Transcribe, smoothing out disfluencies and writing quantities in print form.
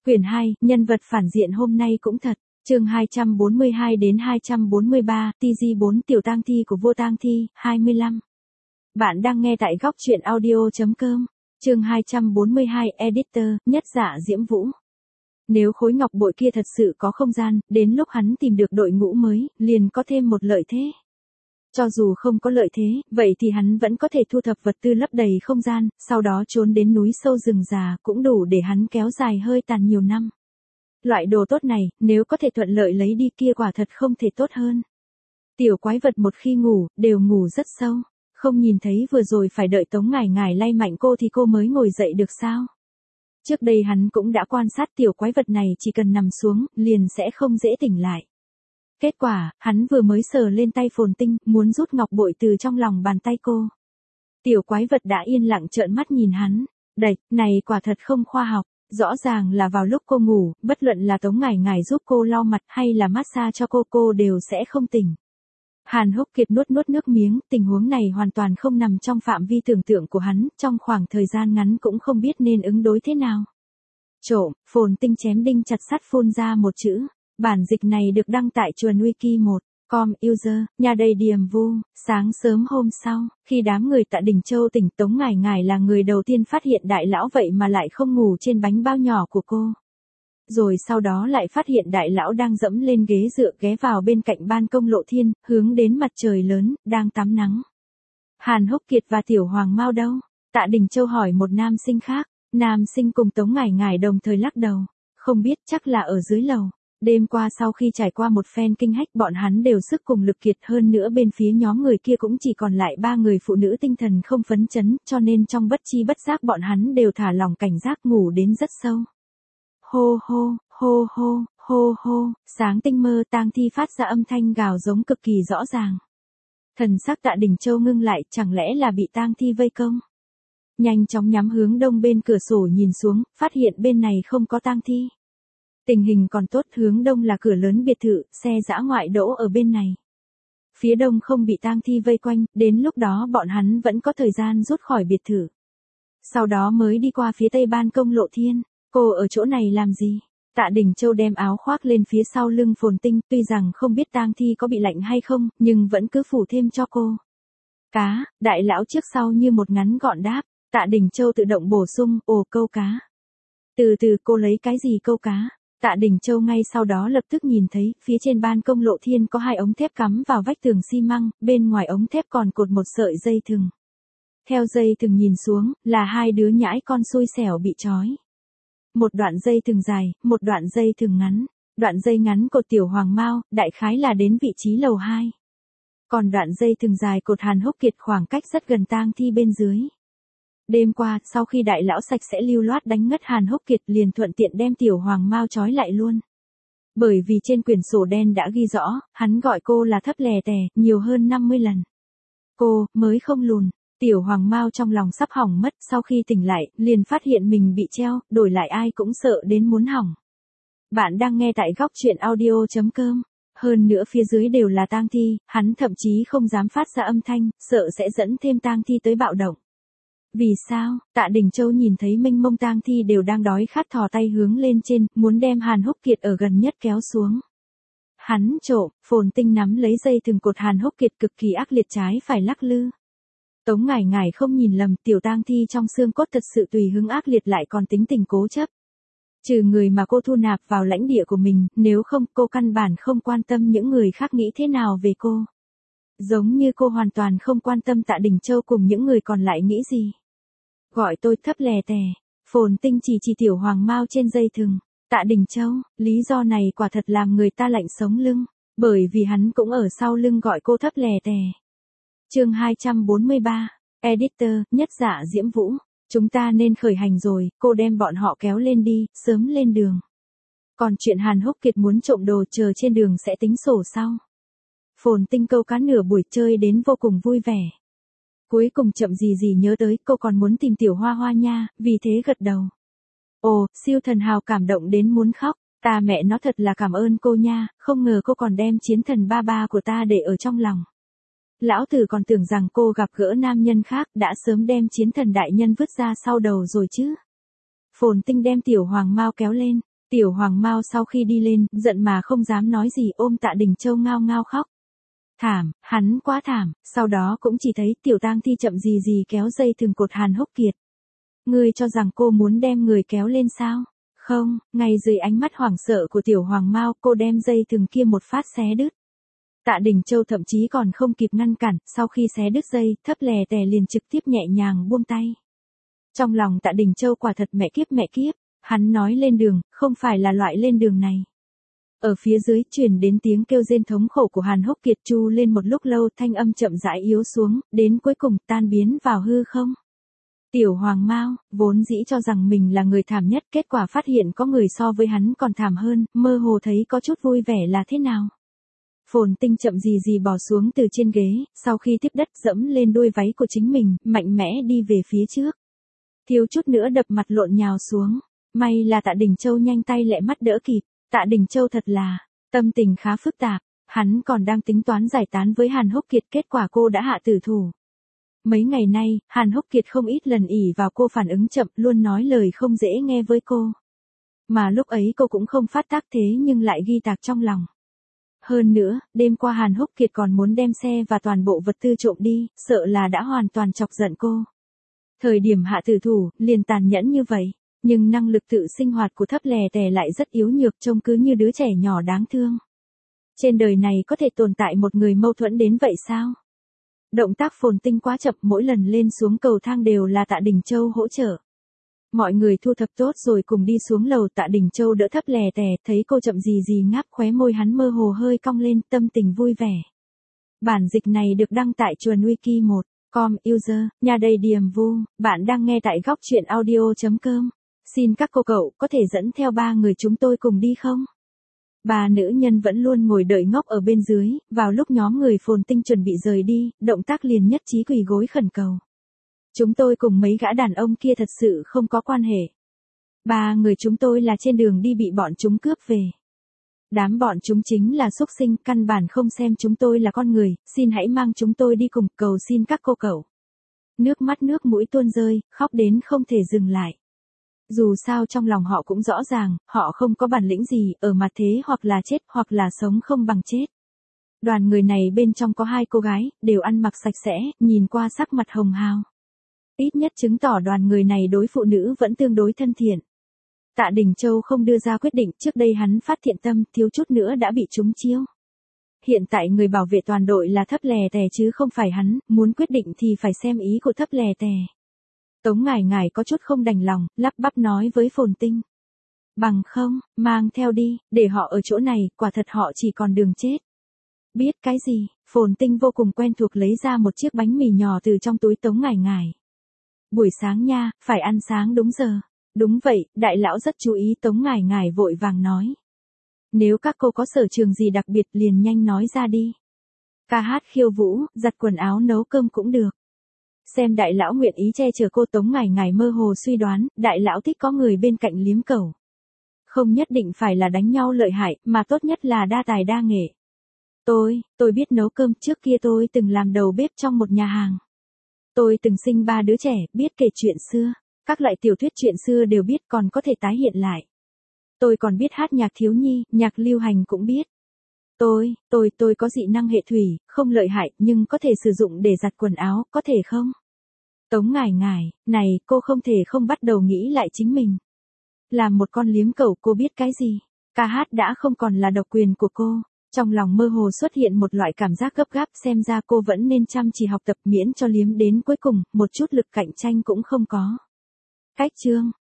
Quyển 2, nhân vật phản diện hôm nay cũng thật. Chương 242 đến 243, TG4 tiểu tang thi của vua tang thi, 25. Bạn đang nghe tại góc truyện audio.com. Chương 242, editor, nhất dạ Diễm Vũ. Nếu khối ngọc bội kia thật sự có không gian, đến lúc hắn tìm được đội ngũ mới, liền có thêm một lợi thế. Cho dù không có lợi thế, vậy thì hắn vẫn có thể thu thập vật tư lấp đầy không gian, sau đó trốn đến núi sâu rừng già, cũng đủ để hắn kéo dài hơi tàn nhiều năm. Loại đồ tốt này, nếu có thể thuận lợi lấy đi kia quả thật không thể tốt hơn. Tiểu quái vật một khi ngủ, đều ngủ rất sâu. Không nhìn thấy vừa rồi phải đợi Tống Ngải Ngải lay mạnh cô thì cô mới ngồi dậy được sao? Trước đây hắn cũng đã quan sát tiểu quái vật này chỉ cần nằm xuống, liền sẽ không dễ tỉnh lại. Kết quả, hắn vừa mới sờ lên tay Phồn Tinh, muốn rút ngọc bội từ trong lòng bàn tay cô. Tiểu quái vật đã yên lặng trợn mắt nhìn hắn. Đạch, này quả thật không khoa học. Rõ ràng là vào lúc cô ngủ, bất luận là Tống Ngải Ngải giúp cô lau mặt hay là massage cho cô đều sẽ không tỉnh. Hàn Húc Kiệt nuốt nước miếng, tình huống này hoàn toàn không nằm trong phạm vi tưởng tượng của hắn, trong khoảng thời gian ngắn cũng không biết nên ứng đối thế nào. Trộm, Phồn Tinh chém đinh chặt sắt phun ra một chữ. Bản dịch này được đăng tại chuồn wiki 1.com user, nhà đầy điềm vu. Sáng sớm hôm sau, khi đám người tại Đình Châu tỉnh, Tống Ngải Ngải là người đầu tiên phát hiện đại lão vậy mà lại không ngủ trên bánh bao nhỏ của cô. Rồi sau đó lại phát hiện đại lão đang dẫm lên ghế dựa ghé vào bên cạnh ban công lộ thiên, hướng đến mặt trời lớn, đang tắm nắng. Hàn Húc Kiệt và Tiểu Hoàng Mao đâu? Tạ Đình Châu hỏi một nam sinh khác. Nam sinh cùng Tống Ngải Ngải đồng thời lắc đầu. Không biết, chắc là ở dưới lầu. Đêm qua sau khi trải qua một phen kinh hách, bọn hắn đều sức cùng lực kiệt, hơn nữa bên phía nhóm người kia cũng chỉ còn lại 3 người phụ nữ tinh thần không phấn chấn, cho nên trong bất chi bất giác bọn hắn đều thả lỏng cảnh giác ngủ đến rất sâu. Hô hô, hô hô, hô hô, sáng tinh mơ tang thi phát ra âm thanh gào giống cực kỳ rõ ràng. Thần sắc Tạ Đình Châu ngưng lại, chẳng lẽ là bị tang thi vây công? Nhanh chóng nhắm hướng đông bên cửa sổ nhìn xuống, phát hiện bên này không có tang thi. Tình hình còn tốt, hướng đông là cửa lớn biệt thự, xe dã ngoại đỗ ở bên này. Phía đông không bị tang thi vây quanh, đến lúc đó bọn hắn vẫn có thời gian rút khỏi biệt thự. Sau đó mới đi qua phía tây ban công lộ thiên. Cô ở chỗ này làm gì? Tạ Đình Châu đem áo khoác lên phía sau lưng Phồn Tinh, tuy rằng không biết tang thi có bị lạnh hay không, nhưng vẫn cứ phủ thêm cho cô. Cá, đại lão trước sau như một ngắn gọn đáp. Tạ Đình Châu tự động bổ sung, ồ, câu cá. Từ từ, cô lấy cái gì câu cá? Tạ Đình Châu ngay sau đó lập tức nhìn thấy, phía trên ban công lộ thiên có 2 ống thép cắm vào vách tường xi măng, bên ngoài ống thép còn cột một sợi dây thừng. Theo dây thừng nhìn xuống, là 2 đứa nhãi con xui xẻo bị trói. Một đoạn dây thừng dài, một đoạn dây thừng ngắn. Đoạn dây ngắn cột Tiểu Hoàng Mao, đại khái là đến vị trí lầu 2. Còn đoạn dây thừng dài cột Hàn Húc Kiệt khoảng cách rất gần tang thi bên dưới. Đêm qua, sau khi đại lão sạch sẽ lưu loát đánh ngất Hàn Húc Kiệt, liền thuận tiện đem Tiểu Hoàng Mao trói lại luôn. Bởi vì trên quyển sổ đen đã ghi rõ, hắn gọi cô là thấp lè tè, nhiều hơn 50 lần. Cô, mới không lùn. Tiểu Hoàng Mao trong lòng sắp hỏng mất, sau khi tỉnh lại, liền phát hiện mình bị treo, đổi lại ai cũng sợ đến muốn hỏng. Bạn đang nghe tại góc truyện audio.com. Hơn nữa phía dưới đều là tang thi, hắn thậm chí không dám phát ra âm thanh, sợ sẽ dẫn thêm tang thi tới bạo động. Vì sao? Tạ Đình Châu nhìn thấy mênh mông tang thi đều đang đói khát, thò tay hướng lên trên, muốn đem Hàn Húc Kiệt ở gần nhất kéo xuống. Hắn trộm, Phồn Tinh nắm lấy dây thừng cột Hàn Húc Kiệt cực kỳ ác liệt trái phải lắc lư. Tống Ngải Ngải không nhìn lầm, tiểu tang thi trong xương cốt thật sự tùy hứng ác liệt lại còn tính tình cố chấp. Trừ người mà cô thu nạp vào lãnh địa của mình, nếu không cô căn bản không quan tâm những người khác nghĩ thế nào về cô. Giống như cô hoàn toàn không quan tâm Tạ Đình Châu cùng những người còn lại nghĩ gì. Gọi tôi thấp lè tè. Phồn Tinh chỉ Tiểu Hoàng Mao trên dây thừng. Tạ Đình Châu, lý do này quả thật làm người ta lạnh sống lưng. Bởi vì hắn cũng ở sau lưng gọi cô thấp lè tè. Chương 243, editor, nhất dạ Diễm Vũ. Chúng ta nên khởi hành rồi, cô đem bọn họ kéo lên đi, sớm lên đường. Còn chuyện Hàn Húc Kiệt muốn trộm đồ chờ trên đường sẽ tính sổ sau. Phồn Tinh câu cá nửa buổi chơi đến vô cùng vui vẻ. Cuối cùng chậm gì nhớ tới cô còn muốn tìm Tiểu Hoa Hoa nha, vì thế gật đầu. Ồ, siêu thần hào cảm động đến muốn khóc, ta mẹ nó thật là cảm ơn cô nha, không ngờ cô còn đem chiến thần ba của ta để ở trong lòng. Lão tử còn tưởng rằng cô gặp gỡ nam nhân khác, đã sớm đem chiến thần đại nhân vứt ra sau đầu rồi chứ. Phồn Tinh đem Tiểu Hoàng Mao kéo lên. Tiểu Hoàng Mao sau khi đi lên, giận mà không dám nói gì, ôm Tạ Đình Châu ngao ngao khóc. Thảm, hắn quá thảm, sau đó cũng chỉ thấy Tiểu Tang Thi chậm gì gì kéo dây thừng cột Hàn Húc Kiệt. Ngươi cho rằng cô muốn đem người kéo lên sao? Không, ngay dưới ánh mắt hoảng sợ của Tiểu Hoàng Mao, cô đem dây thừng kia một phát xé đứt. Tạ Đình Châu thậm chí còn không kịp ngăn cản, sau khi xé đứt dây, thấp lè tè liền trực tiếp nhẹ nhàng buông tay. Trong lòng Tạ Đình Châu quả thật mẹ kiếp, hắn nói lên đường, không phải là loại lên đường này. Ở phía dưới truyền đến tiếng kêu rên thống khổ của Hàn Húc Kiệt, chu lên một lúc lâu, thanh âm chậm rãi yếu xuống, đến cuối cùng tan biến vào hư không. Tiểu Hoàng Mao, vốn dĩ cho rằng mình là người thảm nhất, kết quả phát hiện có người so với hắn còn thảm hơn, mơ hồ thấy có chút vui vẻ là thế nào. Phồn Tinh chậm gì gì bò xuống từ trên ghế, sau khi tiếp đất dẫm lên đuôi váy của chính mình, mạnh mẽ đi về phía trước. Thiếu chút nữa đập mặt lộn nhào xuống, may là Tạ Đình Châu nhanh tay lẹ mắt đỡ kịp. Tạ Đình Châu thật là, tâm tình khá phức tạp, hắn còn đang tính toán giải tán với Hàn Húc Kiệt, kết quả cô đã hạ tử thủ. Mấy ngày nay, Hàn Húc Kiệt không ít lần ỷ vào cô phản ứng chậm, luôn nói lời không dễ nghe với cô. Mà lúc ấy cô cũng không phát tác thế nhưng lại ghi tạc trong lòng. Hơn nữa, đêm qua Hàn Húc Kiệt còn muốn đem xe và toàn bộ vật tư trộm đi, sợ là đã hoàn toàn chọc giận cô. Thời điểm hạ tử thủ, liền tàn nhẫn như vậy. Nhưng năng lực tự sinh hoạt của thấp lè tè lại rất yếu nhược, trông cứ như đứa trẻ nhỏ đáng thương. Trên đời này có thể tồn tại một người mâu thuẫn đến vậy sao? Động tác Phồn Tinh quá chậm, mỗi lần lên xuống cầu thang đều là Tạ Đình Châu hỗ trợ. Mọi người thu thập tốt rồi cùng đi xuống lầu, Tạ Đình Châu đỡ thấp lè tè, thấy cô chậm gì gì ngáp, khóe môi hắn mơ hồ hơi cong lên, tâm tình vui vẻ. Bản dịch này được đăng tại Chuồn Wiki 1.com, user, nhà đầy điềm vu, bạn đang nghe tại góc truyện audio.com. Xin các cô cậu có thể dẫn theo 3 người chúng tôi cùng đi không? 3 nữ nhân vẫn luôn ngồi đợi ngốc ở bên dưới, vào lúc nhóm người Phồn Tinh chuẩn bị rời đi, động tác liền nhất trí quỳ gối khẩn cầu. Chúng tôi cùng mấy gã đàn ông kia thật sự không có quan hệ. 3 người chúng tôi là trên đường đi bị bọn chúng cướp về. Đám bọn chúng chính là súc sinh, căn bản không xem chúng tôi là con người, xin hãy mang chúng tôi đi cùng, cầu xin các cô cậu. Nước mắt nước mũi tuôn rơi, khóc đến không thể dừng lại. Dù sao trong lòng họ cũng rõ ràng, họ không có bản lĩnh gì, ở mặt thế hoặc là chết hoặc là sống không bằng chết. Đoàn người này bên trong có 2 cô gái, đều ăn mặc sạch sẽ, nhìn qua sắc mặt hồng hào. Ít nhất chứng tỏ đoàn người này đối phụ nữ vẫn tương đối thân thiện. Tạ Đình Châu không đưa ra quyết định, trước đây hắn phát thiện tâm, thiếu chút nữa đã bị trúng chiêu. Hiện tại người bảo vệ toàn đội là thấp lè tè chứ không phải hắn, muốn quyết định thì phải xem ý của thấp lè tè. Tống Ngải Ngải có chút không đành lòng, lắp bắp nói với Phồn Tinh. Bằng không, mang theo đi, để họ ở chỗ này, quả thật họ chỉ còn đường chết. Biết cái gì, Phồn Tinh vô cùng quen thuộc lấy ra một chiếc bánh mì nhỏ từ trong túi Tống Ngải Ngải. Buổi sáng nha, phải ăn sáng đúng giờ. Đúng vậy, đại lão rất chú ý, Tống Ngải Ngải vội vàng nói. Nếu các cô có sở trường gì đặc biệt liền nhanh nói ra đi. Ca hát khiêu vũ, giặt quần áo nấu cơm cũng được. Xem đại lão nguyện ý che chở cô, Tống Ngải Ngải mơ hồ suy đoán, đại lão thích có người bên cạnh liếm cẩu. Không nhất định phải là đánh nhau lợi hại, mà tốt nhất là đa tài đa nghệ. Tôi biết nấu cơm, trước kia tôi từng làm đầu bếp trong một nhà hàng. Tôi từng sinh 3 đứa trẻ, biết kể chuyện xưa, các loại tiểu thuyết chuyện xưa đều biết, còn có thể tái hiện lại. Tôi còn biết hát nhạc thiếu nhi, nhạc lưu hành cũng biết. Tôi có dị năng hệ thủy, không lợi hại, nhưng có thể sử dụng để giặt quần áo, có thể không? Tống Ngải Ngải, này, cô không thể không bắt đầu nghĩ lại chính mình. Làm một con liếm cẩu, cô biết cái gì? Ca hát đã không còn là độc quyền của cô. Trong lòng mơ hồ xuất hiện một loại cảm giác gấp gáp, xem ra cô vẫn nên chăm chỉ học tập, miễn cho liếm đến cuối cùng, một chút lực cạnh tranh cũng không có. Cách chương,